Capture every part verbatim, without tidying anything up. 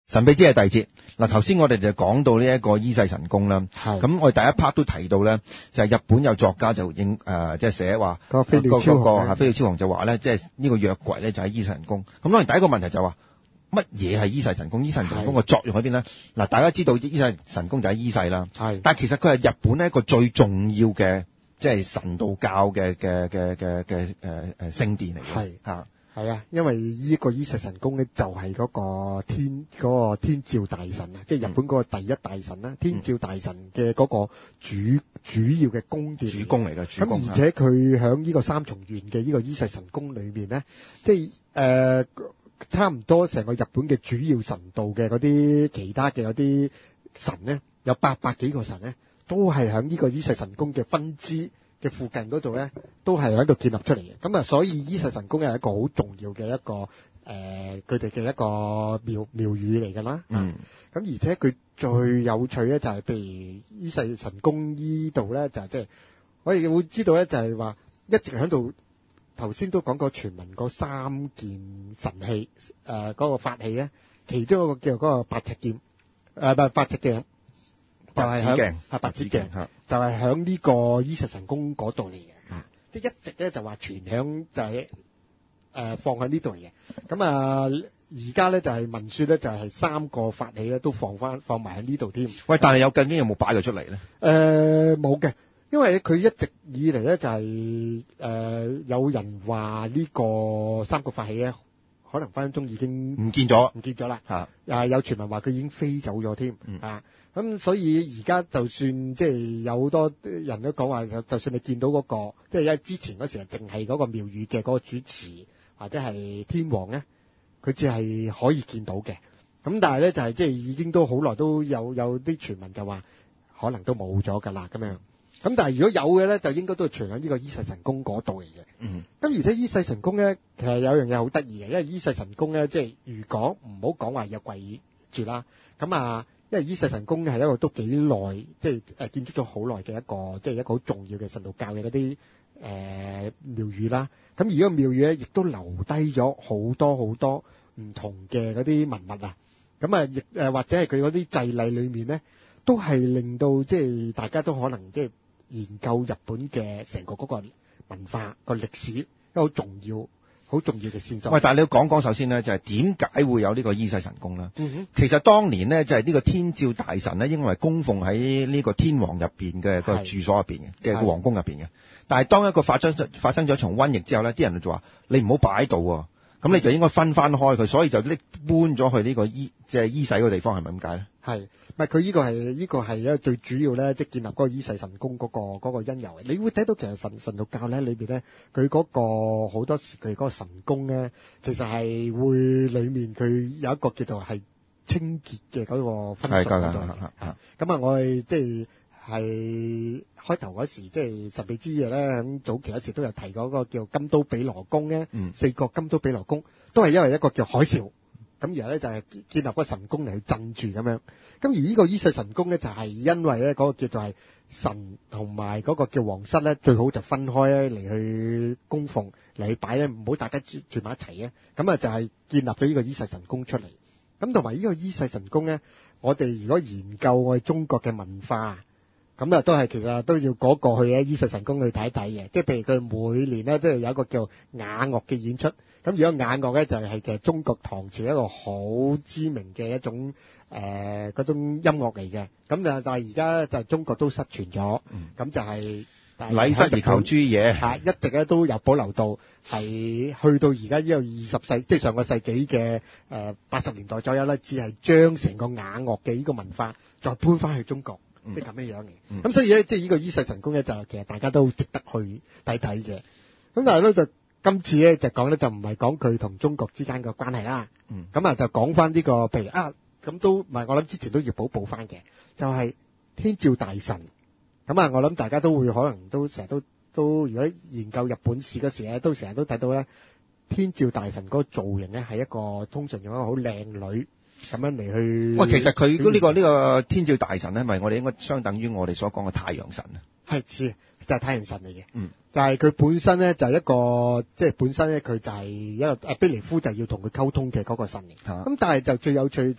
神秘之夜第二節，嗱頭先我哋就講到呢一個伊勢神宮啦，咁我哋第一 part 都提到咧，就係、是、日本有作家就應誒即係寫話， 個飛鳥超雄個飛鳥超雄就話咧，即係呢個約櫃咧就喺伊勢神宮。咁當然第一個問題就話乜嘢係伊勢神宮？伊勢神宮個作用喺邊咧？嗱，大家知道伊勢神宮就喺伊勢啦，但係其實佢係日本呢一個最重要嘅即係神道教嘅嘅嘅嘅嘅誒誒聖殿嚟嘅嚇。 係啊，因為呢個伊勢神宮咧就係嗰個天嗰、嗰個天照大神啊，即係日本嗰個第一大神啦，嗯、天照大神嘅嗰個主主要嘅宮殿， 主宮嚟嘅。主宮。 咁而且佢喺呢個三重縣嘅呢個伊勢神宮裏面咧，即係誒、呃、差唔多成個日本嘅主要神道嘅嗰啲其他嘅嗰啲神咧，有八百幾個神咧，都係喺呢個伊勢神宮嘅分支嘅附近嗰度咧，都係喺度建立出嚟嘅。咁啊，所以伊勢神宮係一個好重要嘅一個誒，佢哋嘅一個廟廟宇嚟㗎啦。 嗯。咁而且佢最有趣咧，就係譬如伊勢神宮依度咧，就係即係我哋會知道咧，就係話一直喺度頭先都講過傳聞嗰三件神器誒，嗰、呃嗰個法器咧，其中一個叫嗰個八尺劍誒，唔係八尺鏡。就係響啊白子鏡，就係響呢個伊勢神宮嗰度嚟嘅，啊，即係一直咧就話傳響就係、是、誒、呃、放喺呢度嚟嘅。咁啊而家咧就係文書咧就係三個法器咧都放翻放埋喺呢度添。 喂，但係有究竟有冇擺佢出嚟咧？ 誒冇嘅，因為佢一直以嚟咧就係、是、誒、呃、有人話呢個三個法器咧，可能分分鐘已經唔見咗， 唔見咗啦。 嚇， 啊有傳聞話佢已經飛走咗添， 嗯、 啊。咁所以而家就算即係有好多人都講話，就算你見到嗰、嗰個，即係因為之前嗰時係淨係嗰個廟宇嘅嗰個主持或者係天王咧，佢只係可以見到嘅。咁但係咧就係即係已經都好耐都有有啲傳聞就話可能都冇咗㗎啦咁樣。咁但係如果有嘅咧，就應該都係傳喺呢個伊勢神宮嗰度嚟嘅。 嗯。 咁而且伊勢神宮咧，其實有樣嘢好得意嘅，因為伊勢神宮咧，即係如果唔好講話有跪住啦，咁啊。因為伊勢神宮係一個都幾耐，即係誒建築咗好耐嘅一個，即係一個好重要嘅神道教嘅嗰啲誒廟宇啦。咁而個廟宇咧，亦都留低咗好多好多唔同嘅嗰啲文物啊。咁啊，亦誒或者係佢嗰啲祭禮裏面咧，都係令到即係大家都可能即係研究日本嘅成個嗰個文化個歷史，一個好重要。好重要嘅線索。 喂，但係你要講講首先咧，就係點解會有呢個伊勢神宮咧？ 嗯哼。 其實當年咧，就係呢個天照大神咧，應該係供奉喺呢個天皇入邊嘅個住所入邊嘅嘅個皇宮入邊嘅。但係當一個發生發生咗一場瘟疫之後咧，啲人就話你唔好擺喺度喎，咁你就應該分翻開佢，所以就拎搬咗去呢個伊即係伊勢嗰個地方，係咪咁解咧？ 係，唔係佢呢個係呢、呢個係咧最主要咧，即係建立嗰個伊勢神宮嗰、嗰個嗰、嗰個因由。你會睇到其實神神道教咧裏邊咧，佢嗰個好多時佢嗰個神宮咧，其實係會裡面佢有一個叫做係清潔嘅嗰個分屬嗰度。咁啊，我哋即係係開頭嗰時，即係神秘之夜咧，喺早期嗰時都有提過嗰個叫金都比羅宮咧， 嗯、 四國金都比羅宮都係因為一個叫海嘯。咁而咧就係建立個神宮嚟去鎮住咁樣，咁而呢個伊勢神宮咧就係因為咧嗰個叫做係神同埋嗰個叫皇室咧最好就分開咧嚟去供奉嚟去擺咧，唔好大家住住埋一齊嘅，咁啊就係建立咗呢個伊勢神宮出嚟。咁同埋呢個伊勢神宮咧，我哋如果研究我哋中國嘅文化，咁啊都係其實都要嗰個去咧伊勢神宮去睇一睇嘅，即係譬如佢每年咧都係有一個叫雅樂嘅演出。咁如果雅樂咧就係其實中國唐朝一個好知名嘅一種誒嗰種音樂嚟嘅，咁就但係而家就中國都失傳咗，咁、嗯、就係、是、禮失而求諸野，嚇一直咧都有保留到，係去到而家呢個二十世，即係上個世紀嘅誒八十年代左右咧，只係將成個雅樂嘅呢個文化再搬翻去中國，嗯、即係咁樣樣嘅。咁、嗯、所以咧，即係呢個伊勢神宮咧，就其實大家都值得去睇睇嘅。咁但係咧就。今次咧就講咧就唔係講佢同中國之間嘅關係啦，咁啊、嗯、就講翻呢個譬如啊咁都唔係我諗之前都要補補翻嘅，就係、是、天照大神，咁啊我諗大家都會可能都成日都都如果研究日本史嗰時咧，都成日都睇到咧天照大神嗰個造型咧係一個通常用一個好靚女咁樣嚟去。喂， 其實佢呢、這個呢、這個天照大神咧，咪我哋應該相等於我哋所講嘅太陽神啊？ 係似就係、是、太陽神嚟嘅， 嗯。 就係佢本身咧，就係一個即係本身咧，佢就係一個阿卑尼夫就要同佢溝通嘅嗰個神嚟。咁、啊、但係就最有趣就係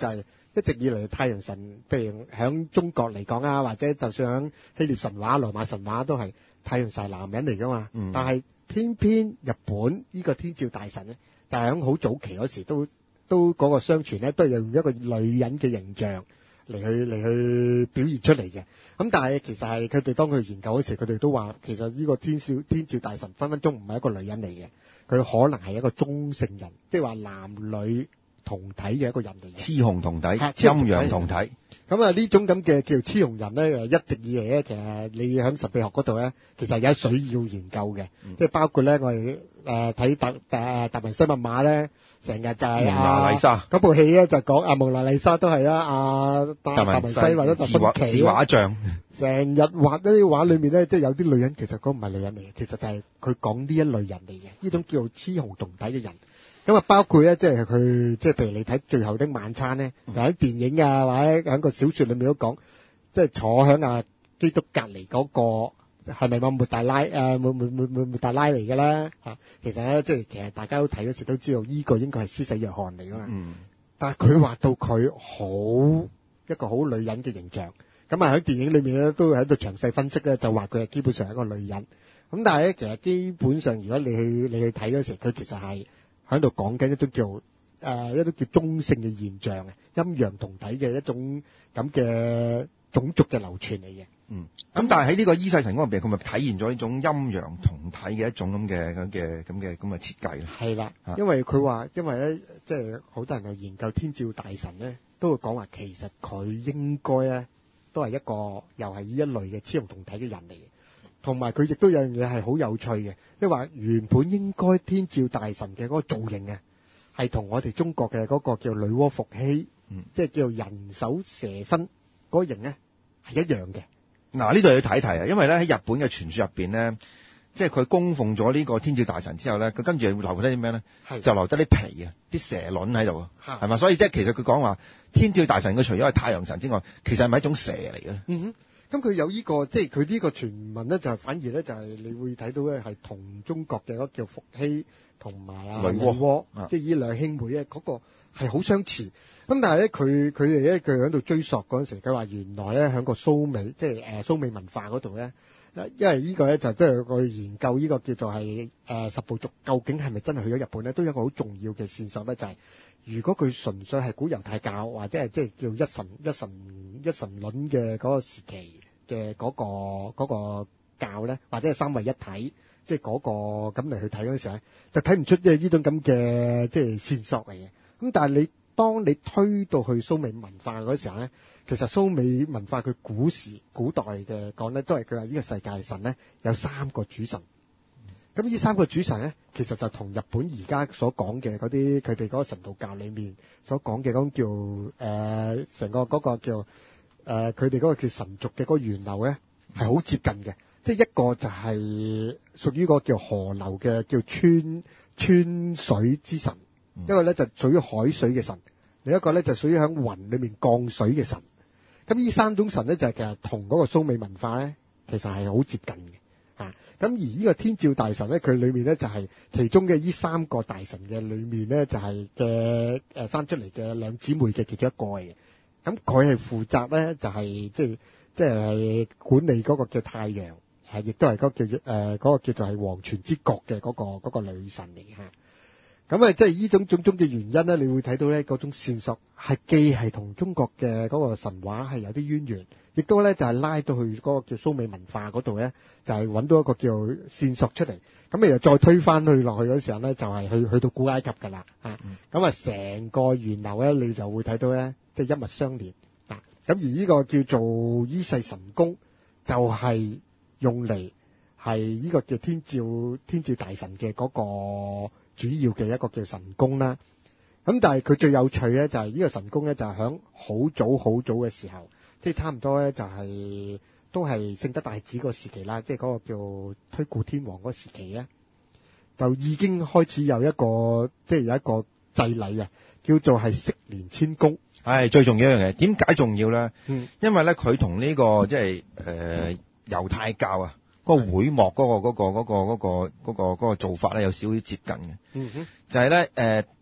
一直以嚟太陽神，譬如喺中國嚟講啊，或者就算喺希臘神話、羅馬神話都係太陽神係男人嚟噶嘛。 嗯、 但係偏偏日本呢個天照大神咧，就係喺好早期嗰時都都嗰個相傳咧，都係用一個女人嘅形象嚟去嚟去表現出嚟嘅。咁但係其實係佢哋當佢研究嗰時，佢哋都話其實呢個天照天照大神分分鐘唔係一個女人嚟嘅，佢可能係一個中性人，即係話男女同體嘅一個人嚟嘅， 雌雄同體，陰陽同體。 咁啊呢種咁嘅叫雌雄人咧，一直以嚟咧，其實你喺神秘學嗰度咧，其實有水要研究嘅，嗯、即係包括咧我哋誒睇達誒達文西密碼咧，成日就係蒙娜麗莎嗰部戲咧就講阿蒙娜麗莎都係啊阿達達文西或者達芬奇畫像， 成日畫呢啲畫裏面咧，即係有啲女人其實嗰唔係女人嚟嘅，其實就係佢講呢一類人嚟嘅，呢種叫做雌雄同體嘅人。咁啊，包括咧，即係佢，即係譬如你睇《最後的晚餐》咧，喺電影啊，或者喺個小說裏面都講，即係坐喺啊基督隔離嗰個係咪嘛抹大拉誒抹抹抹抹抹大拉嚟嘅咧嚇？其實咧，即係其實大家都睇嗰時都知道，呢個應該係施洗約翰嚟噶嘛。嗯。但係佢畫到佢好一個好女人嘅形象，咁啊喺電影裏面咧都喺度詳細分析咧，就話佢係基本上係一個女人。咁但係咧，其實基本上如果你去你去睇嗰時，佢其實係喺度講緊一種叫誒、呃、一種叫中性嘅現象啊，陰陽同體嘅一種咁嘅種族嘅流傳嚟嘅。嗯， 咁但係喺呢個伊勢神宮入邊，佢咪體現咗呢種陰陽同體嘅一種咁嘅咁嘅咁嘅咁嘅設計咧？ 係啦，因為佢話，因為咧，即係好多人又研究天照大神咧，都會講話其實佢應該咧都係一個又係呢一類嘅雌雄同體嘅人嚟嘅。同埋佢亦都有樣嘢係好有趣嘅，即係話原本應該天照大神嘅嗰個造型啊，係同我哋中國嘅嗰個叫女媧伏羲，嗯、即係叫人首蛇身嗰個型咧係一樣嘅。 嗱呢度要睇睇啊，因為咧喺日本嘅傳說入邊咧，即係佢供奉咗呢個天照大神之後咧，佢跟住會留低啲咩咧？就留低啲皮啊，啲蛇卵喺度啊，係嘛？所以即係其實佢講話天照大神佢除咗係太陽神之外，其實係咪一種蛇嚟嘅咧？ 嗯哼。咁佢有呢、這個，即係佢呢個傳聞咧，就係反而咧，就係你會睇到咧，係同中國嘅嗰個叫伏羲同埋啊女媧，即係呢兩兄妹咧，嗰、那個係好相似。咁但係咧，佢佢哋咧，佢喺度追溯嗰陣時，佢話原來咧喺個蘇美，即係誒蘇美文化嗰度咧，因為呢個咧就即係佢研究呢個叫做係誒、呃、十部族究竟係咪真係去咗日本咧，都有一個好重要嘅線索咧，就係、是。如果佢純粹係古猶太教或者係即係叫一神一神一神論嘅嗰個時期嘅嗰、嗰個嗰個教咧，或者係三位一體，即係嗰個咁嚟去睇嗰陣時咧，就睇唔出即係呢種咁嘅即係線索嚟嘅。咁但係你當你推到去蘇美文化嗰時候咧，其實蘇美文化佢古時古代嘅講咧，都係佢話呢個世界神咧有三個主神。咁呢三個主神咧，其實就同日本而家所講嘅嗰啲佢哋嗰個神道教裏面所講嘅嗰種叫誒成個嗰個叫誒佢哋嗰個叫神族嘅嗰個源流咧，係好接近嘅。即係一個就係屬於個叫河流嘅叫川川水之神，嗯、一個咧就屬於海水嘅神，另一個咧就屬於喺雲裏面降水嘅神。咁呢三種神咧就係其實同嗰個蘇美文化咧，其實係好接近嘅。咁而呢個天照大神咧，佢裏面咧就係其中嘅呢三個大神嘅裏面咧，就係嘅誒生出嚟嘅兩姊妹嘅其中一個嘅。咁佢係負責咧，就係即係即係管理嗰個叫太陽，係亦都係嗰個叫誒嗰個叫做係黃泉之國嘅嗰個嗰個女神嚟嚇。咁啊，即係呢種種種嘅原因咧，你會睇到咧嗰種線索係既係同中國嘅嗰個神話係有啲淵源，亦都咧就係拉到去嗰個叫蘇美文化嗰度咧，就係揾到一個叫線索出嚟。咁你又再推翻去落去嗰時候咧，就係去去到古埃及㗎啦嚇。咁啊，成個源流咧，你就會睇到咧，即係一脈相連啊。咁而呢個叫做伊勢神宮，就係用嚟係呢個叫天照天照大神嘅嗰個主要嘅一個叫神宮啦。咁但係佢最有趣咧，就係呢個神宮咧，就係響好早好早嘅時候，即係差唔多咧，就係都係聖德太子個時期啦，即係嗰個叫推古天皇嗰個時期咧，就已經開始有一個即係有一個祭禮啊，叫做係式年遷宮。 係最重要一樣嘢，點解重要咧？嗯，因為咧佢同呢個即係誒猶太教啊。嗰個會幕嗰個嗰個嗰個嗰個嗰個嗰個做法咧有少少接近嘅，嗯哼，就係咧誒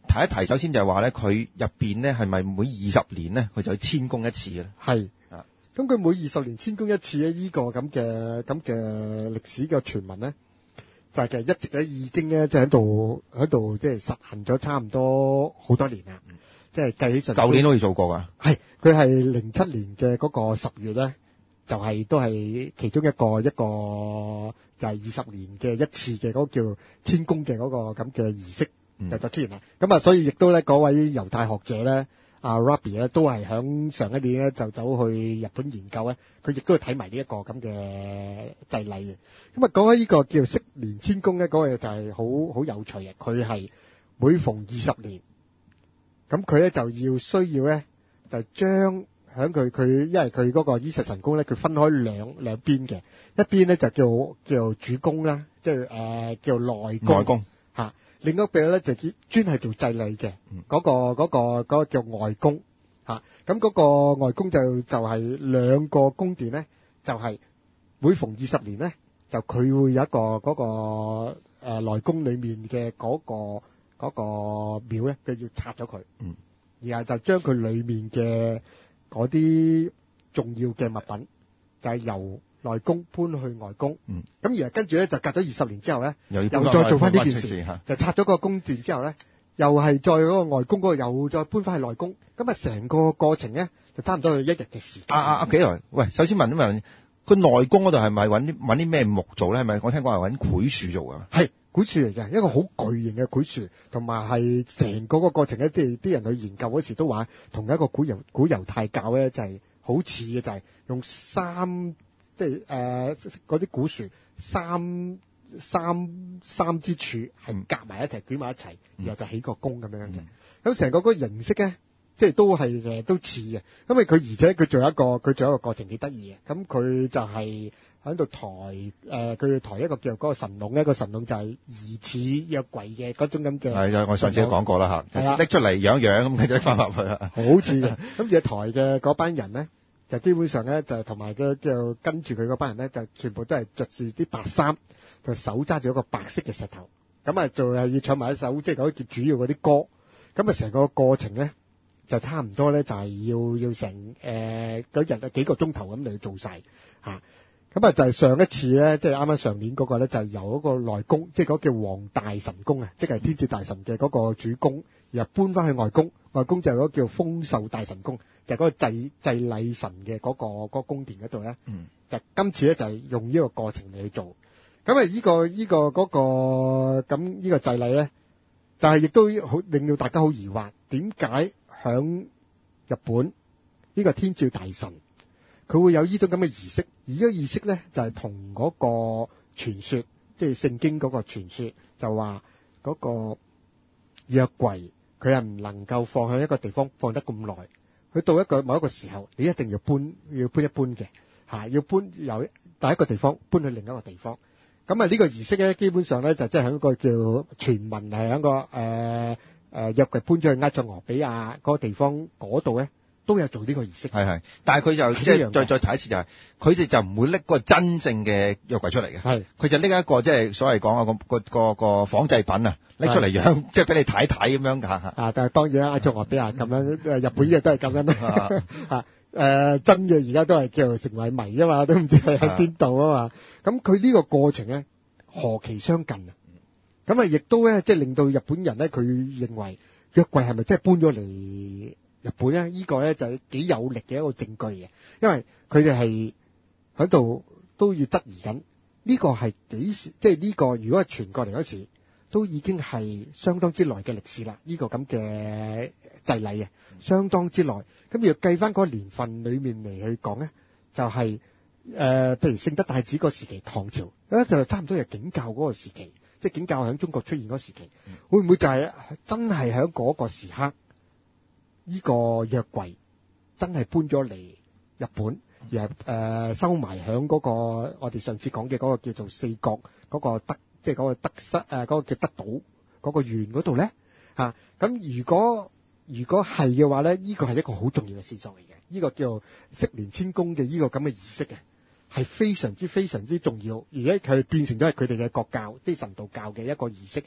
提一提，首先就係話咧，佢入邊咧係咪每二十年咧，佢就去遷宮一次咧？ 係啊， 咁佢每二十年遷宮一次咧，呢個咁嘅咁嘅歷史嘅傳聞咧，就係其實一直咧已經咧即係喺度喺度即係實行咗差唔多好多年啦。即係計起上， 舊年都可以做過㗎。 係佢係零七年嘅嗰個十月咧，就係、是、都係其中一個一個就係二十年嘅一次嘅嗰個叫遷宮嘅嗰個咁嘅儀式就就出現啦。咁、嗯、啊，所以亦都咧嗰位猶太學者咧，阿 Rabbi 咧都係響上一年咧就走去日本研究咧，佢亦都係睇埋呢一個咁嘅祭禮嘅。咁啊，講起呢個叫式年遷宮咧，嗰、那個就係好好有趣嘅。佢係每逢二十年。咁佢咧就要需要咧，就將喺佢佢，因為佢嗰個伊勢神宮咧，佢分開兩兩邊嘅，一邊咧就叫叫主宮啦，即係誒叫內宮， 內宮嚇，另一邊咧就專專係做祭禮嘅，嗰個嗰個嗰個叫外宮嚇，咁嗰個外宮就就係兩個宮殿咧，就係每逢二十年咧，就佢會有一個嗰個誒內宮裡面嘅嗰個。嗰個廟咧，佢要拆咗佢，嗯，然後就將佢裏面嘅嗰啲重要嘅物品，就係由內宮搬去外宮，嗯，咁然後跟住咧就隔咗二十年之後咧，又，又再做翻呢件事，就拆咗個宮殿之後咧，又係再嗰個外宮嗰個又再搬翻去內宮，咁啊成個過程咧就差唔多係一日嘅時間。 啊啊啊幾耐？喂，首先問一問，個內宮嗰度係咪揾啲揾啲咩木做咧？係咪我聽講係揾檜樹做㗎？係。 檜樹嚟嘅，一個好巨型嘅檜樹，同埋係成個個過程咧，即係啲人去研究嗰時都話，同一個古猶古猶太教咧就係好似嘅，就係、是、用三即係誒嗰啲古樹三三三支柱係夾埋一齊捲埋一齊，然後就起個宮咁樣嘅。咁、嗯、成個嗰個形式咧，即係都係誒都似嘅。因為佢而且佢仲有一個佢仲有一個過程幾得意嘅。咁佢就係、是。喺度抬誒，佢、呃、抬一個叫嗰個神龍，一個神龍就係疑似約櫃嘅嗰種咁嘅。係啊，我上次都講過啦嚇，拎出嚟養養咁，佢就翻落去啦。好似嘅，咁而抬嘅嗰班人咧，就基本上咧就同埋嘅叫跟住佢嗰班人咧，就全部都係着住啲白衫，就手揸住一個白色嘅石頭，咁啊仲係要唱埋一首即係嗰啲主要嗰啲歌，咁啊成個過程咧就差唔多咧，就係要要成誒嗰日啊幾個鐘頭咁嚟做晒。嚇。咁啊，就係上一次咧，即係啱啱上年嗰個咧，就係由嗰個內宮，即係嗰個叫黃大神宮啊，即係天照大神嘅嗰個主宮，然後搬翻去外宮，外宮就係嗰個叫豐壽大神宮，就係、是、嗰個祭祭禮神嘅嗰、那個嗰、那個宮殿嗰度咧。嗯。就今次咧就係用呢個過程嚟去做。咁啊，呢個呢個嗰個咁呢個祭禮咧，就係亦都好令到大家好疑惑，點解響日本呢個天照大神？佢會有呢種咁嘅儀式，而呢個儀式咧就係同嗰個傳說，即係聖經嗰個傳說，就話嗰個約櫃佢係唔能夠放喺一個地方放得咁耐，佢到一個某一個時候，你一定要搬，要搬一搬嘅嚇，要搬由第一個地方搬去另一個地方。咁啊呢個儀式咧，基本上咧就即係喺一個叫傳聞係喺個誒誒約櫃搬咗去埃塞俄比亞嗰個地方嗰度咧。都有做呢個儀式，係係，但係佢就即係再再睇一次就係、是，佢哋就唔會拎個真正嘅約櫃出嚟嘅，係，佢就拎一個即係所謂講啊個個個個仿製品啊，拎出嚟養，即係俾你睇睇咁樣㗎嚇。啊，但係當然啦，埃塞俄比亞咁樣，誒日本依個都係咁樣啦，啊誒真嘅而家都係叫做成為謎啊嘛，都唔知係喺邊度啊嘛。咁佢呢個過程咧何其相近啊！咁啊亦都咧即係令到日本人咧佢認為約櫃係咪真係搬咗嚟日本咧？呢個咧就係幾有力嘅一個證據嘅，因為佢哋係喺度都要質疑緊呢個係幾時，即係呢個如果係傳過嚟嗰時，都已經係相當之耐嘅歷史啦。呢個咁嘅祭禮啊，相當之耐。咁要計翻嗰個年份裏面嚟去講咧，就係誒，譬如聖德太子嗰時期，唐朝咧就差唔多係景教嗰個時期，即係景教喺中國出現嗰個時期，會唔會就係真係喺嗰個時刻？呢個約櫃真係搬咗嚟日本，而係誒、呃、收埋喺嗰個我哋上次講嘅嗰個叫做四國嗰個德，即係嗰個德室誒嗰個叫德島嗰個縣嗰度咧嚇。咁如果如果係嘅話咧，呢個係一個好重要嘅線索嚟嘅。呢個叫式年遷宮嘅呢個咁嘅儀式嘅，係非常之非常之重要，而且佢變成咗係佢哋嘅國教，即係神道教嘅一個儀式嚟。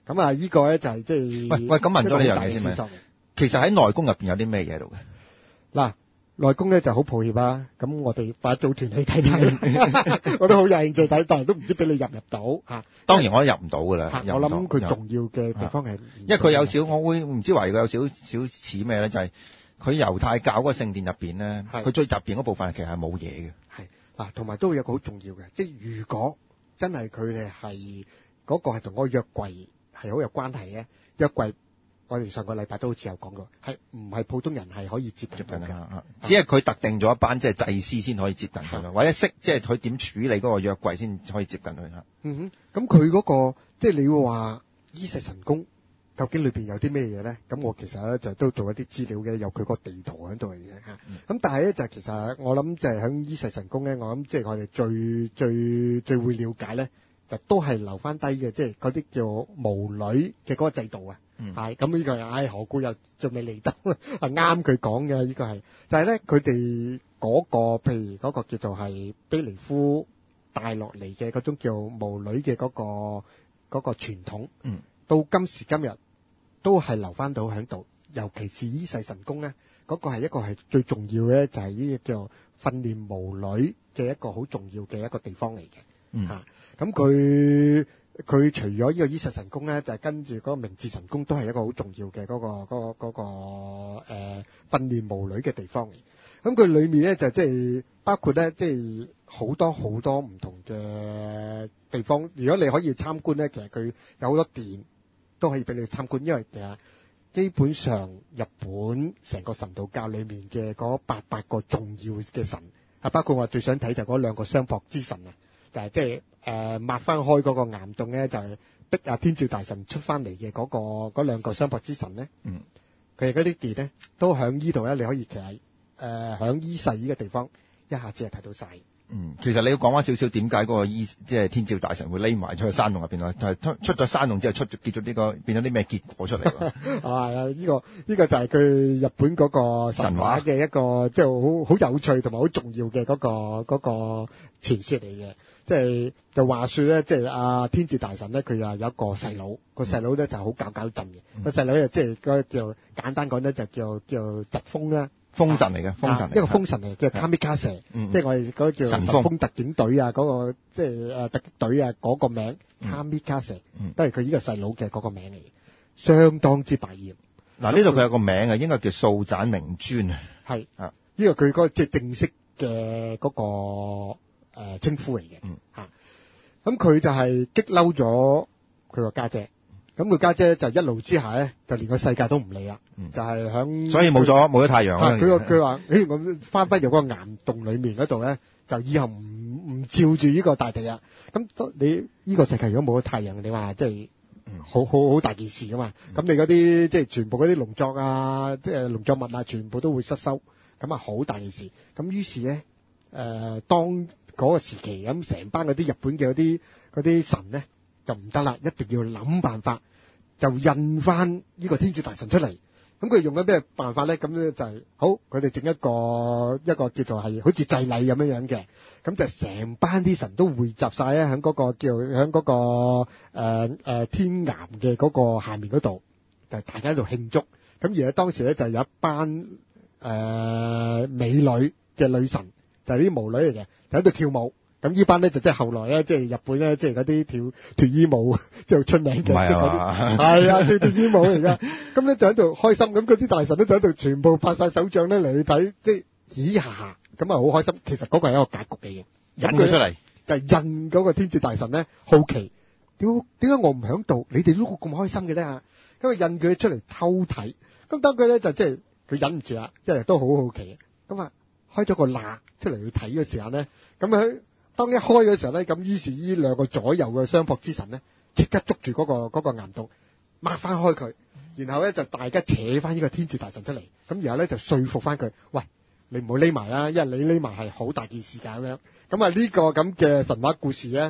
咁啊，呢個咧就係即係喂喂，咁問咗呢樣嘢先咪？其實喺內宮入邊有啲咩嘢喺度嘅？ 嗱，內宮咧就好抱歉啦，咁我哋快組團去睇睇，我都好有興趣睇，但係都唔知俾你入唔入到嚇。 當然我都入唔到噶啦。 我諗佢重要嘅地方係， 因為佢有少，我會唔知話佢有少少似咩咧？就係佢猶太教嗰個聖殿入邊咧，佢最入邊嗰部分其實係冇嘢嘅。 係嗱，同埋都會有個好重要嘅，即係如果真係佢哋係嗰個係同嗰個約櫃係好有關係嘅約櫃。我哋上個禮拜都好似有講過，係唔係普通人係可以接近嘅？ 只係佢特定咗一班即係祭司先可以接近佢咯，或者識即係佢點處理嗰個約櫃先可以接近佢嚇。 嗯哼，咁佢嗰個即係你會話伊勢神宮究竟裏邊有啲咩嘢咧？咁我其實咧就都做一啲資料嘅，有佢個地圖喺度嘅嘢嚇。咁、嗯、但係咧就其實我諗就係喺伊勢神宮咧，我諗即係我哋最最最會了解咧，就都係留翻低嘅，即係嗰啲叫巫女嘅嗰個制度啊。係咁呢個係，唉，何故又仲未嚟得？係啱佢講嘅呢個係，就係咧佢哋嗰個，譬如嗰個叫做係卑彌呼帶落嚟嘅嗰種叫巫女嘅嗰個嗰個傳統，嗯，到今時今日都係留翻到喺度。尤其是伊勢神宮咧，嗰個係一個係最重要嘅，就係呢個叫訓練巫女嘅一個好重要嘅一個地方嚟嘅。嗯，嚇咁佢。佢除咗呢個伊勢神宮咧，就係、是、跟住嗰個明治神宮都係一個好重要嘅嗰、那個嗰、那個嗰、那個誒、呃、訓練巫女嘅地方嚟。咁佢裏面咧就即、是、係包括咧即係好多好多唔同嘅地方。如果你可以參觀咧，其實佢有好多殿都可以俾你參觀，因為其實基本上日本成個神道教裏面嘅嗰八百個重要嘅神，啊包括我最想睇就嗰兩個雙膊之神啊。就係即係誒抹翻開嗰個岩洞咧，就係、是、逼啊天照大神出翻嚟嘅嗰個嗰兩個雙膊之神咧。嗯，佢哋嗰啲殿咧都喺呢度咧，你可以其實誒喺伊勢呢個地方一下子係睇到晒。嗯， 其實你要講翻少少點解嗰個伊即係天照大神會匿埋出去山洞入邊咯？就係出出咗山洞之後出咗結咗呢、這個變咗啲咩結果出嚟？ 啊，呢、這個呢、這個就係佢日本嗰個神話嘅一個即係好好有趣同埋好重要嘅嗰、那個嗰、那個傳說嚟嘅。即係就話說咧，即係阿天照大神咧，佢又有一個細佬，個細佬咧就好搞搞震嘅。個細佬又即係個叫簡單講咧，就叫叫疾風啦， 風神嚟嘅，風神嚟、啊、 一個風神嚟，叫 Kamikaze，即係我哋嗰個叫神風特警隊啊，嗰、那個即係誒特擊隊啊嗰個名 Kamikaze，都係佢呢個細佬嘅嗰個名嚟，相當之百厭。 嗱呢度佢有個名啊，應該叫素盞明尊啊， 係啊，呢個佢嗰個即係正式嘅嗰、那個。誒、呃、稱呼嚟嘅，嗯嚇，咁佢就係激嬲咗佢個家姐，咁佢家姐就一怒之下咧，就連個世界都唔理啦、嗯，就係、是、響，所以冇咗冇咗太陽啦。佢個佢話：，誒我翻返入嗰個岩洞裡面嗰度咧，就以後唔唔照住呢個大地啊。咁你呢個世界如果冇咗太陽，你話即係好好好大件事噶嘛？咁、嗯、你嗰啲即係全部嗰啲農作啊，即係農作物啊，全部都會失收，咁啊好大件事。咁於是咧，誒、呃、當嗰個時期咁，成班嗰啲日本嘅嗰啲嗰啲神咧就唔得啦，一定要諗辦法，就印翻呢個天照大神出嚟。咁佢用緊咩辦法咧？咁咧就係、是、好，佢哋整一個一個叫做係好似祭禮咁樣樣嘅，咁就成班啲神都匯集晒咧，喺嗰個叫喺嗰、那個誒、呃呃、天岩嘅嗰個下面嗰度，就大家喺度慶祝。咁而喺當時咧就有一班誒、呃、美女嘅女神。就係啲巫女嚟嘅，就喺度跳舞。咁呢班咧就即係後來咧，即係日本咧，即係嗰啲跳脫衣舞即係出名嘅，即係嗰啲係啊，跳脫衣舞嚟噶。咁咧就喺度開心，咁嗰啲大神咧就喺度全部拍晒手掌咧嚟去睇，即係咦下下，咁啊好開心。其實嗰個係一個格局嚟嘅，引佢出嚟就係印嗰個天照大神咧好奇，點點解我唔響度，你哋都咁開心嘅咧嚇？咁啊印佢出嚟偷睇，咁當佢咧就即係佢忍唔住啦，即係都好好奇嘅，咁啊。開咗個罅出嚟去睇嘅時候咧，咁佢當一開嘅時候咧，咁於是呢兩個左右嘅雙膊之神咧，即刻捉住嗰、嗰個嗰、嗰個岩洞，擘翻開佢，然後咧就大家扯翻呢個天照大神出嚟，咁然後咧就說服翻佢，喂，你唔好匿埋啦，因為你匿埋係好大件事㗎咁樣。咁啊呢個咁嘅神話故事咧，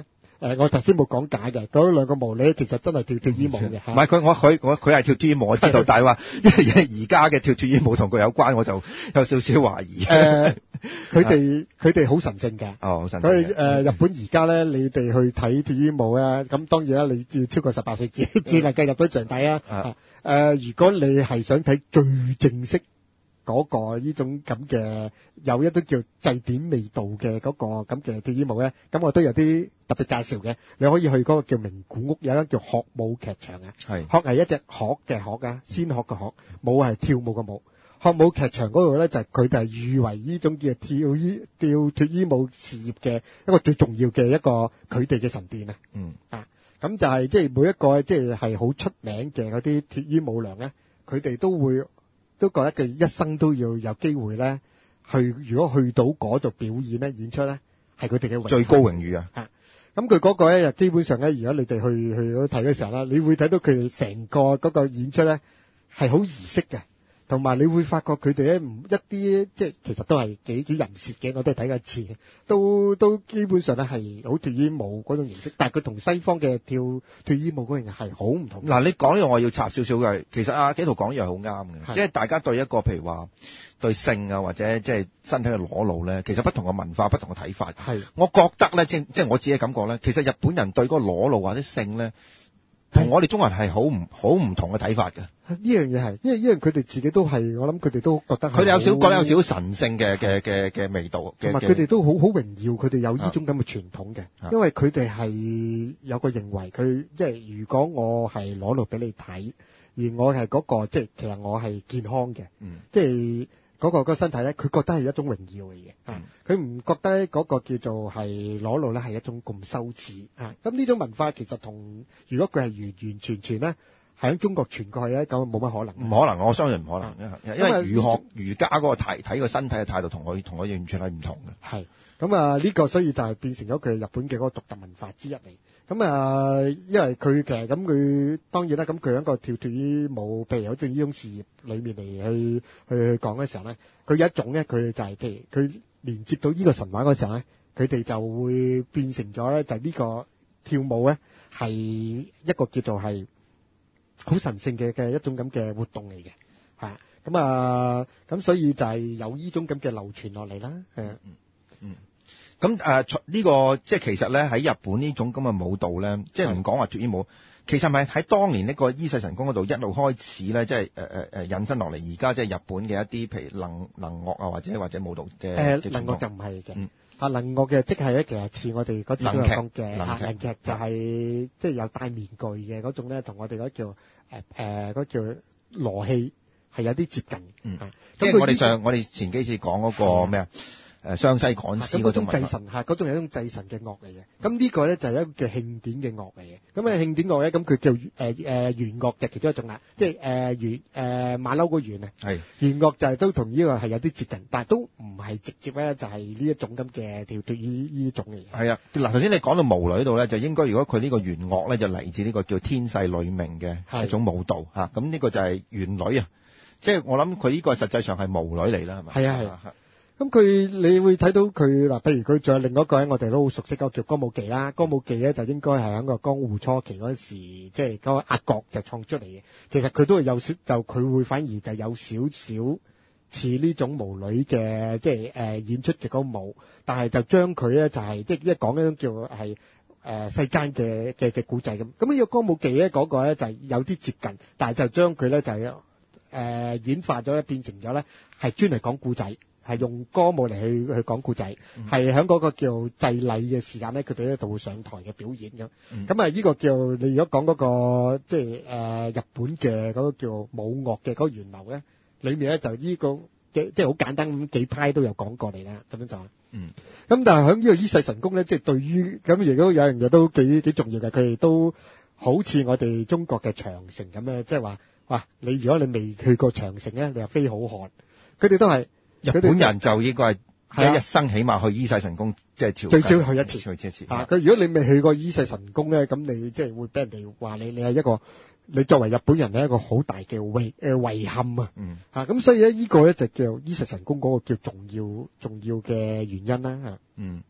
誒，我頭先冇講解嘅，嗰兩個巫女其實真係跳脫衣舞嘅嚇。 唔係佢，我佢我佢係跳脫衣舞，我知道，但係話而家嘅跳脫衣舞同佢有關，我就有少少懷疑。 誒，佢哋佢哋好神聖嘅。 哦，好神聖。 所以誒，日本而家咧，你哋去睇脫衣舞咧，咁當然啦，你要超過十八歲至至能夠入到場睇啊。誒、呃，如果你係想睇最正式嗰個呢種咁嘅有一啲叫祭典味道嘅嗰個咁嘅脫衣舞咧，咁我都有啲特別介紹嘅。你可以去嗰個叫名古屋，有一間叫學舞劇場啊。係學係一隻學嘅學啊，先學嘅學，舞係跳舞嘅舞。學舞劇場嗰度咧就係佢哋係譽為呢種叫跳衣跳脫衣舞事業嘅一個最重要嘅一個佢哋嘅神殿啊。嗯啊，咁就係即係每一個即係係好出名嘅嗰啲脫衣舞娘咧，佢哋都會。都覺得佢一生都要有機會咧，去如果去到嗰度表演咧、演出咧，係佢哋嘅最高榮譽啊！ 啊，咁佢嗰個咧，基本上咧，如果你哋去去睇嘅時候咧，你會睇到佢哋成個嗰個演出咧係好儀式嘅，同埋你會發覺佢哋咧唔一啲即係其實都係幾幾人設嘅，我都係睇過一次，都都基本上咧係好脫衣舞嗰種形式，但係佢同西方嘅跳脫衣舞嗰樣係好唔同。 嗱，你講呢個我要插少少嘅，其實阿紀陶講呢樣係好啱嘅，即係大家對一個譬如話對性啊或者即係身體嘅裸露咧，其實不同嘅文化、不同嘅睇法。係，我覺得咧，即即係我自己嘅感覺咧，其實日本人對嗰個裸露或者性咧，同我哋中國人係好唔好唔同嘅睇法嘅。 呢樣嘢係，因為因為佢哋自己都係，我諗佢哋都覺得佢哋有少覺得有少少神聖嘅嘅嘅嘅味道， 同埋佢哋都好好榮耀，佢哋有呢種咁嘅傳統嘅，因為佢哋係有個認為，佢即係如果我係裸露俾你睇，而我係嗰個即係其實我係健康嘅，嗯，即係嗰個嗰個身體咧，佢覺得係一種榮耀嚟嘅，啊，佢唔覺得嗰個叫做係裸露咧係一種咁羞恥啊，咁呢種文化其實同如果佢係完完全全咧。喺中國傳過去咧，咁冇乜可能。唔可能，我相信唔可能，因為儒學儒家嗰個睇睇個身體嘅態度同我同我完全係唔同嘅。係，咁啊呢個所以就係變成咗佢日本嘅嗰個獨特文化之一嚟。咁啊，因為佢其實咁佢當然啦，咁佢喺個跳脫衣舞，譬如好似呢種事業裏面嚟去去去講嘅時候咧，佢有一種咧，佢就係譬如佢連接到呢個神話嗰時候咧，佢哋就會變成咗咧，就呢個跳舞咧係一個叫做係。好神聖嘅嘅一種咁嘅活動嚟嘅，嚇咁啊，咁所以就係有呢種咁嘅流傳落嚟啦，係啊，嗯嗯，咁誒呢個即係其實咧喺日本呢種咁嘅舞蹈咧，即係唔講話脫衣舞，其實咪喺當年呢個伊勢神宮嗰度一路開始咧，即係誒誒誒引申落嚟，而家即係日本嘅一啲譬如能能樂啊，或者或者舞蹈嘅誒能樂就唔係嘅。嗯啊，能樂嘅即係咧，其實似我哋嗰次都有講嘅能劇，就係即係有戴面具嘅嗰種咧，同我哋嗰叫誒誒嗰叫羅戲係有啲接近。嗯，即係我哋上我哋前幾次講嗰個咩啊？誒湘西趕屍嗰種祭神係嗰種係一種祭神嘅樂嚟嘅。咁呢個咧就係一個叫慶典嘅樂嚟嘅。咁啊慶典樂咧，咁佢叫誒誒弦樂就其中一種啦，即係誒弦誒馬騮個弦啊。係弦樂就係都同呢個係有啲接近，但係都唔係直接咧，就係呢一種咁嘅跳脫呢呢種嚟嘅。係啊，嗱頭先你講到巫女度咧，就應該如果佢呢個弦樂咧就嚟自呢個叫天勢女命嘅一種舞蹈嚇，咁呢個就係弦女啊，即係我諗佢呢個實際上係巫女嚟啦，係咪？係啊係啊。咁佢你會睇到佢嗱，譬如佢仲有另外一個咧，我哋都好熟悉嗰個叫歌舞伎啦。歌舞伎咧就應該係喺個江戶初期嗰時，即係嗰個壓角就創出嚟嘅。其實佢都係有少，就佢會反而就有少少似呢種巫女嘅，即係誒演出嘅嗰個舞，但係就將佢咧就係即係一講嗰種叫係誒世間嘅嘅嘅古仔咁。咁呢個歌舞伎咧嗰個咧就係有啲接近，但係就將佢咧就係誒演化咗咧，變成咗咧係專嚟講古仔。係用歌舞嚟去去講故仔，係喺嗰個叫祭禮嘅時間咧，佢哋咧就會上台嘅表演咁。咁啊，呢個叫你如果講嗰、那個即係誒、呃、日本嘅嗰個叫舞樂嘅嗰個源流咧，裏面咧就呢、這個即係好簡單咁幾派都有講過嚟啦，咁樣就嗯。咁但係喺呢個伊勢神宮咧，即、就、係、是、對於咁亦都有樣嘢都幾幾重要嘅，佢哋都好似我哋中國嘅長城咁咧，即係話哇，你如果你未去過長城咧，你又飛好漢，佢哋都係。日本人就應該係一生起碼去伊勢神宮，即係朝最少去一次，去一次。啊，佢如果你未去過伊勢神宮咧，咁你即係會俾人哋話你，你係一個你作為日本人係一個好大嘅遺誒遺憾啊。嗯。啊，咁所以咧呢個咧就叫伊勢神宮嗰個叫重要重要嘅原因啦。嚇。嗯。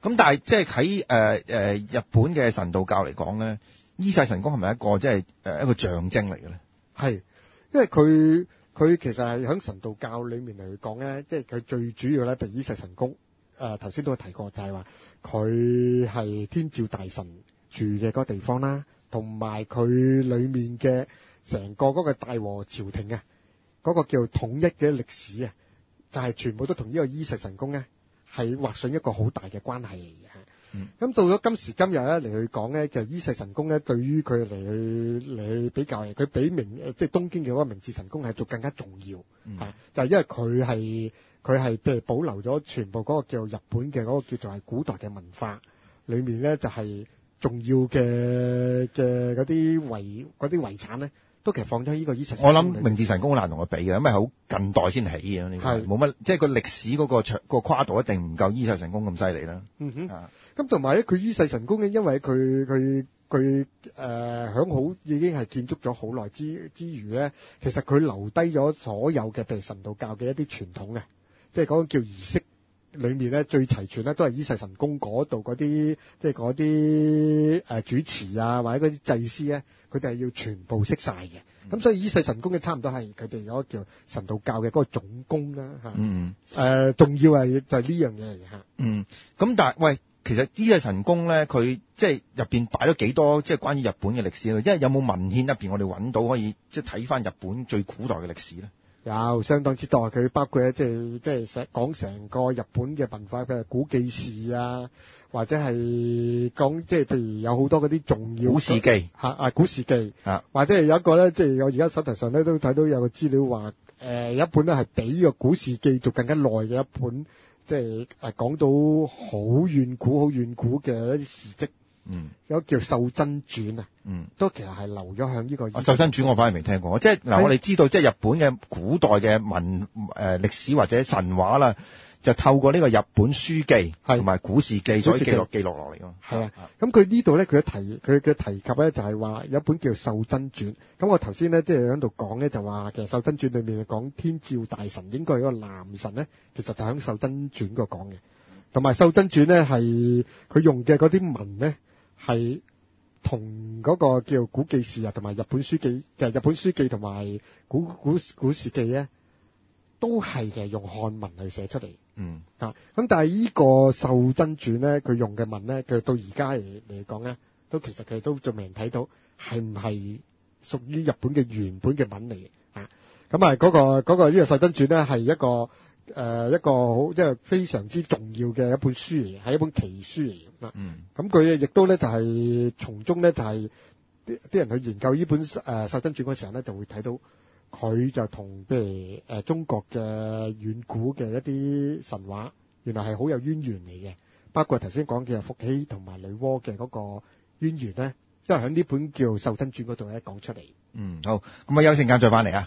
咁但係即係喺誒誒日本嘅神道教嚟講咧，伊勢神宮係咪一個即係誒一個象徵嚟嘅咧？ 係，因為佢佢其實係喺神道教裏面嚟講咧，即係佢最主要咧，譬如伊勢神宮，誒頭先都有提過，就係話佢係天照大神住嘅嗰個地方啦，同埋佢裏面嘅成個嗰個大和朝廷啊，嗰、嗰個叫統一嘅歷史啊，就係、係、全部都同呢個伊勢神宮咧係畫上一個好大嘅關係嚟嘅。咁、嗯、到咗今時今日咧嚟去講咧，就伊勢神宮咧對於佢嚟去嚟去比較，佢比明即係東京嘅嗰個明治神宮係做更加重要嚇、嗯啊，就係、係、因為佢係佢係譬如保留咗全部嗰個叫日本嘅嗰個叫做係古代嘅文化裏面咧，就係重要嘅嘅嗰啲遺嗰啲遺產咧，都其實放咗喺呢個伊勢神宮。我諗明治神宮好難同佢比嘅，因為好近代先起嘅呢個，冇乜即係個歷史嗰個長個跨度一定唔夠伊勢神宮咁犀利啦。 嗯哼。啊咁同埋咧，佢伊勢神宮咧，因為佢佢佢誒響好已經係建築咗好耐之之餘咧，其實佢留低咗所有嘅譬如神道教嘅一啲傳統嘅，即係嗰個叫儀式裏面咧最齊全咧，都係伊勢神宮嗰度嗰啲，即係嗰啲誒主持啊或者嗰啲祭司咧，佢哋係要全部識晒嘅。咁、嗯、所以伊勢神宮嘅差唔多係佢哋嗰個叫神道教嘅嗰個總宮啦嚇。嗯。誒、呃，重要係就係呢樣嘢嚟嚇。 嗯。咁但係喂。其實伊勢神宮咧，佢即係入邊擺咗幾多即係關於日本嘅歷史咧？因為有冇文獻入邊我哋揾到可以即係睇翻日本最古代嘅歷史咧？ 有相當之多，佢包括即係即係成講成個日本嘅文化，譬如古記事啊，或者係講即係譬如有好多嗰啲重要古事記嚇啊古事記啊， 或者係有一個咧，即係我而家手頭上咧都睇到有個資料話，誒、呃、有一本咧係比呢個古事記做更加耐嘅一本。即係誒講到好遠古、好遠古嘅一啲事蹟，嗯，有個叫《秀珍傳》啊，嗯，都其實係留咗向呢個。啊，《 秀珍傳》我反而未聽過，即係嗱，我哋知道即係日本嘅古代嘅文誒、呃、歷史或者神話啦，就透過呢個日本書記同埋古事記所以記錄記錄落嚟咯。 係啊，咁佢呢度咧，佢提佢嘅提及咧就係話有一本叫《秀珍傳》。咁我頭先咧即係喺度講咧就話，其實《秀珍傳》裏面講天照大神應該係一個男神咧，其實就喺《秀珍傳》嗰度講嘅。同埋《秀珍傳》咧係佢用嘅嗰啲文咧係同嗰個叫古記事啊，同埋日本書記嘅日本書記同埋古古古事記咧，都係嘅用漢文去寫出嚟。嗯啊，咁但係呢個《秀珍傳》咧，佢用嘅文咧，佢到而家嚟嚟講咧，都其實佢都仲未人睇到係唔係屬於日本嘅原本嘅文嚟嘅啊。咁啊，嗰個嗰個呢個《秀珍傳》咧係一個誒、呃、一個好即係非常之重要嘅一本書嚟嘅，係一本奇書嚟嘅。嗯，咁佢亦都咧就係、是、從中咧就係啲啲人去研究呢本誒《秀珍傳》嗰時候咧，就會睇到。佢就同譬如、呃、中國嘅遠古嘅一啲神話，原來係好有淵源嚟嘅，包括頭先講嘅伏羲同埋女媧嘅嗰個淵源咧，都係喺呢本叫《秀珍傳》嗰度咧講出嚟。 嗯，好，咁啊，休息間再翻嚟啊。